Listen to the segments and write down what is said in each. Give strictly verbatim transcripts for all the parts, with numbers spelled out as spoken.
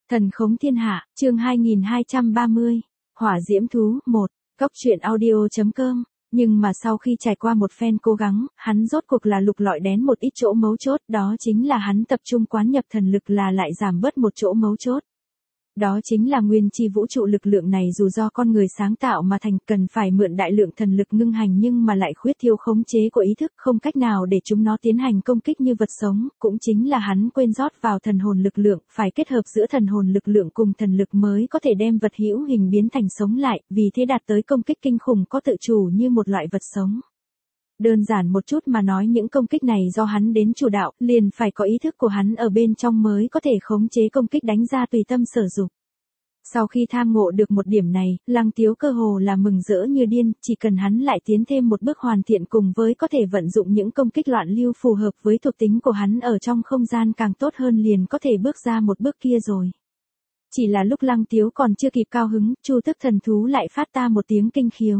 Thần khống thiên hạ, chương hai nghìn hai trăm ba mươi. Hỏa diễm thú, một. Cốc truyện audio chấm com. Nhưng mà sau khi trải qua một phen cố gắng, hắn rốt cuộc là lục lọi đến một ít chỗ mấu chốt, đó chính là hắn tập trung quán nhập thần lực là lại giảm bớt một chỗ mấu chốt. Đó chính là nguyên chi vũ trụ lực lượng này dù do con người sáng tạo mà thành cần phải mượn đại lượng thần lực ngưng hành nhưng mà lại khuyết thiếu khống chế của ý thức không cách nào để chúng nó tiến hành công kích như vật sống, cũng chính là hắn quên rót vào thần hồn lực lượng, phải kết hợp giữa thần hồn lực lượng cùng thần lực mới có thể đem vật hữu hình biến thành sống lại, vì thế đạt tới công kích kinh khủng có tự chủ như một loại vật sống. Đơn giản một chút mà nói những công kích này do hắn đến chủ đạo, liền phải có ý thức của hắn ở bên trong mới có thể khống chế công kích đánh ra tùy tâm sở dục. Sau khi tham ngộ được một điểm này, Lăng Tiếu cơ hồ là mừng rỡ như điên, chỉ cần hắn lại tiến thêm một bước hoàn thiện cùng với có thể vận dụng những công kích loạn lưu phù hợp với thuộc tính của hắn ở trong không gian càng tốt hơn liền có thể bước ra một bước kia rồi. Chỉ là lúc Lăng Tiếu còn chưa kịp cao hứng, Chu Tức thần thú lại phát ta một tiếng kinh khiếu.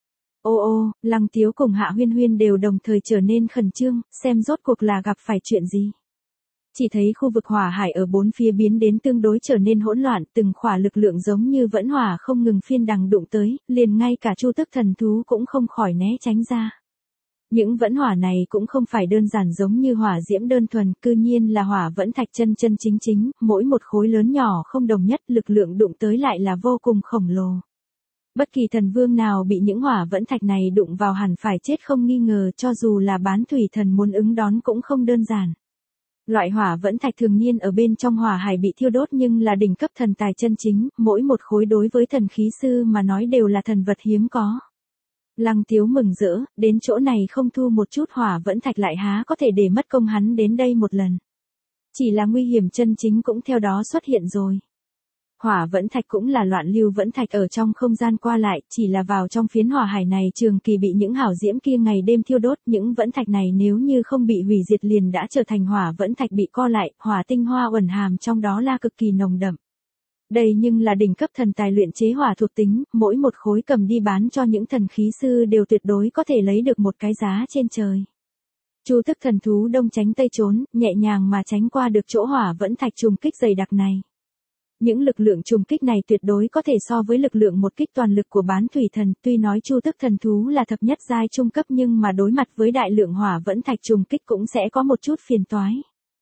Ô ô, Lăng Tiếu cùng Hạ Huyên Huyên đều đồng thời trở nên khẩn trương, xem rốt cuộc là gặp phải chuyện gì. Chỉ thấy khu vực hỏa hải ở bốn phía biến đến tương đối trở nên hỗn loạn, từng khỏa lực lượng giống như vẫn hỏa không ngừng phiên đằng đụng tới, liền ngay cả Chu Tức thần thú cũng không khỏi né tránh ra. Những vẫn hỏa này cũng không phải đơn giản giống như hỏa diễm đơn thuần, cư nhiên là hỏa vẫn thạch chân chân chính chính, mỗi một khối lớn nhỏ không đồng nhất, lực lượng đụng tới lại là vô cùng khổng lồ. Bất kỳ thần vương nào bị những hỏa vẫn thạch này đụng vào hẳn phải chết không nghi ngờ, cho dù là bán thủy thần muốn ứng đón cũng không đơn giản. Loại hỏa vẫn thạch thường niên ở bên trong hỏa hải bị thiêu đốt nhưng là đỉnh cấp thần tài chân chính, mỗi một khối đối với thần khí sư mà nói đều là thần vật hiếm có. Lăng Tiếu mừng rỡ, đến chỗ này không thu một chút hỏa vẫn thạch lại há có thể để mất công hắn đến đây một lần. Chỉ là nguy hiểm chân chính cũng theo đó xuất hiện rồi. Hỏa vẫn thạch cũng là loạn lưu vẫn thạch ở trong không gian qua lại, chỉ là vào trong phiến hỏa hải này trường kỳ bị những hảo diễm kia ngày đêm thiêu đốt, những vẫn thạch này nếu như không bị hủy diệt liền đã trở thành hỏa vẫn thạch bị co lại, hỏa tinh hoa uẩn hàm trong đó là cực kỳ nồng đậm. Đây nhưng là đỉnh cấp thần tài luyện chế hỏa thuộc tính, mỗi một khối cầm đi bán cho những thần khí sư đều tuyệt đối có thể lấy được một cái giá trên trời. Chu Tức thần thú đông tránh tây trốn, nhẹ nhàng mà tránh qua được chỗ hỏa vẫn thạch trùng kích dày đặc này. Những lực lượng trùng kích này tuyệt đối có thể so với lực lượng một kích toàn lực của bán thủy thần, tuy nói Chu Tức thần thú là thập nhất giai trung cấp nhưng mà đối mặt với đại lượng hỏa vẫn thạch trùng kích cũng sẽ có một chút phiền toái.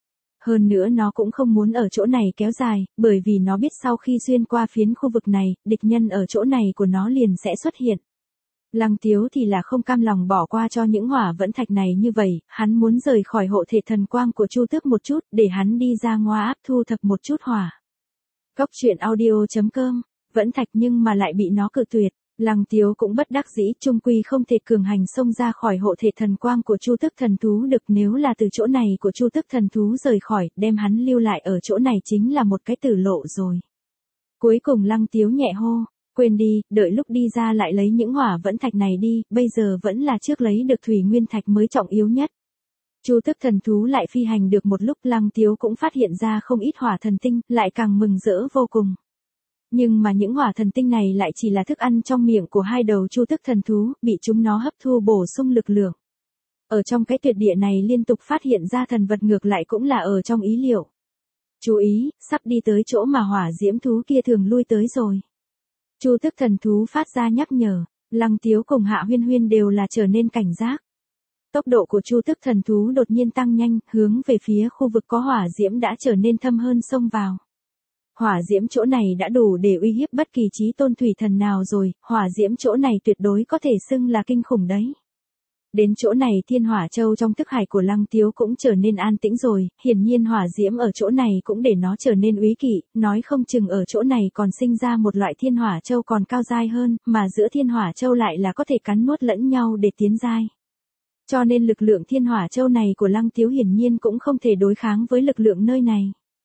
Hơn nữa nó cũng không muốn ở chỗ này kéo dài, bởi vì nó biết sau khi xuyên qua phiến khu vực này, địch nhân ở chỗ này của nó liền sẽ xuất hiện. Lăng Tiếu thì là không cam lòng bỏ qua cho những hỏa vẫn thạch này như vậy, hắn muốn rời khỏi hộ thể thần quang của Chu Tước một chút, để hắn đi ra ngoa áp thu thập một chút hỏa. Cốc truyện audio chấm com, vẫn thạch nhưng mà lại bị nó cự tuyệt, Lăng Tiếu cũng bất đắc dĩ, chung quy không thể cường hành xông ra khỏi hộ thể thần quang của Chu Tức thần thú được, nếu là từ chỗ này của Chu Tức thần thú rời khỏi, đem hắn lưu lại ở chỗ này chính là một cái tử lộ rồi. Cuối cùng Lăng Tiếu nhẹ hô, quên đi, đợi lúc đi ra lại lấy những hỏa vẫn thạch này đi, bây giờ vẫn là trước lấy được thủy nguyên thạch mới trọng yếu nhất. Chu Tức thần thú lại phi hành được một lúc, Lăng Tiếu cũng phát hiện ra không ít hỏa thần tinh, lại càng mừng rỡ vô cùng. Nhưng mà những hỏa thần tinh này lại chỉ là thức ăn trong miệng của hai đầu Chu Tức thần thú, bị chúng nó hấp thu bổ sung lực lượng. Ở trong cái tuyệt địa này liên tục phát hiện ra thần vật ngược lại cũng là ở trong ý liệu. Chú ý, sắp đi tới chỗ mà hỏa diễm thú kia thường lui tới rồi. Chu Tức thần thú phát ra nhắc nhở, Lăng Tiếu cùng Hạ Huyên Huyên đều là trở nên cảnh giác. Tốc độ của Chu Tức thần thú đột nhiên tăng nhanh, hướng về phía khu vực có hỏa diễm đã trở nên thâm hơn xông vào. Hỏa diễm chỗ này đã đủ để uy hiếp bất kỳ chí tôn thủy thần nào rồi, hỏa diễm chỗ này tuyệt đối có thể xưng là kinh khủng đấy. Đến chỗ này Thiên Hỏa Châu trong thức hải của Lăng Tiếu cũng trở nên an tĩnh rồi, hiển nhiên hỏa diễm ở chỗ này cũng để nó trở nên úy kỵ, nói không chừng ở chỗ này còn sinh ra một loại Thiên Hỏa Châu còn cao giai hơn, mà giữa Thiên Hỏa Châu lại là có thể cắn nuốt lẫn nhau để tiến giai. Cho nên lực lượng Thiên Hỏa Châu này của Lăng Tiếu hiển nhiên cũng không thể đối kháng với lực lượng nơi này.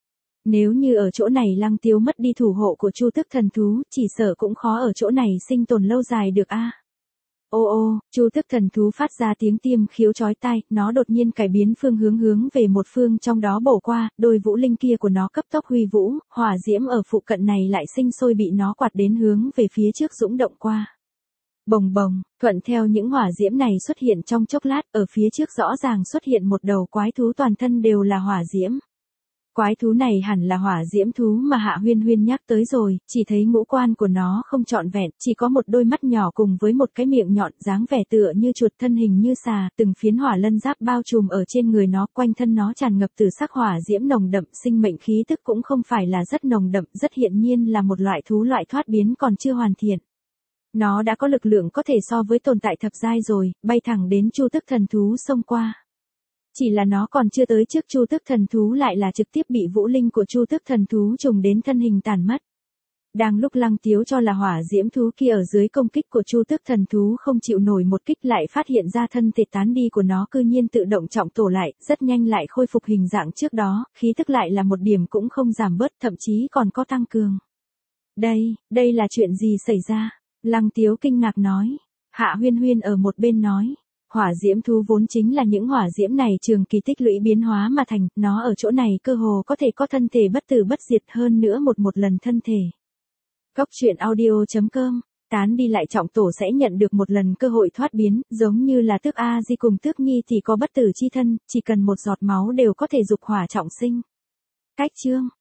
Nếu như ở chỗ này Lăng Tiếu mất đi thủ hộ của Chu Tức thần thú, chỉ sợ cũng khó ở chỗ này sinh tồn lâu dài được a. À. Ô ô, Chu Tức thần thú phát ra tiếng tiêm khiếu chói tai, nó đột nhiên cải biến phương hướng hướng về một phương trong đó bổ qua, đôi vũ linh kia của nó cấp tốc huy vũ, hỏa diễm ở phụ cận này lại sinh sôi bị nó quạt đến hướng về phía trước dũng động qua. Bồng bồng, thuận theo những hỏa diễm này xuất hiện trong chốc lát, ở phía trước rõ ràng xuất hiện một đầu quái thú toàn thân đều là hỏa diễm. Quái thú này hẳn là hỏa diễm thú mà Hạ Huyên Huyên nhắc tới rồi, chỉ thấy ngũ quan của nó không trọn vẹn, chỉ có một đôi mắt nhỏ cùng với một cái miệng nhọn, dáng vẻ tựa như chuột, thân hình như xà, từng phiến hỏa lân giáp bao trùm ở trên người nó, quanh thân nó tràn ngập từ sắc hỏa diễm nồng đậm, sinh mệnh khí tức cũng không phải là rất nồng đậm, rất hiển nhiên là một loại thú loại thoát biến còn chưa hoàn thiện. Nó đã có lực lượng có thể so với tồn tại thập giai rồi, bay thẳng đến Chu Tức thần thú xông qua. Chỉ là nó còn chưa tới trước Chu Tức thần thú lại là trực tiếp bị vũ linh của Chu Tức thần thú trùng đến thân hình tàn mất. Đang lúc Lăng Tiếu cho là hỏa diễm thú kia ở dưới công kích của Chu Tức thần thú không chịu nổi một kích, lại phát hiện ra thân thể tán đi của nó cư nhiên tự động trọng tổ lại, rất nhanh lại khôi phục hình dạng trước đó, khí tức lại là một điểm cũng không giảm bớt, thậm chí còn có tăng cường. Đây, đây là chuyện gì xảy ra? Lăng Tiếu kinh ngạc nói. Hạ Huyên Huyên ở một bên nói. Hỏa diễm thú vốn chính là những hỏa diễm này trường kỳ tích lũy biến hóa mà thành, nó ở chỗ này cơ hồ có thể có thân thể bất tử bất diệt, hơn nữa một một lần thân thể. Cốc truyện audio chấm com, tán đi lại trọng tổ sẽ nhận được một lần cơ hội thoát biến, giống như là Tước A Di cùng Tước Nhi thì có bất tử chi thân, chỉ cần một giọt máu đều có thể dục hỏa trọng sinh. Cách chương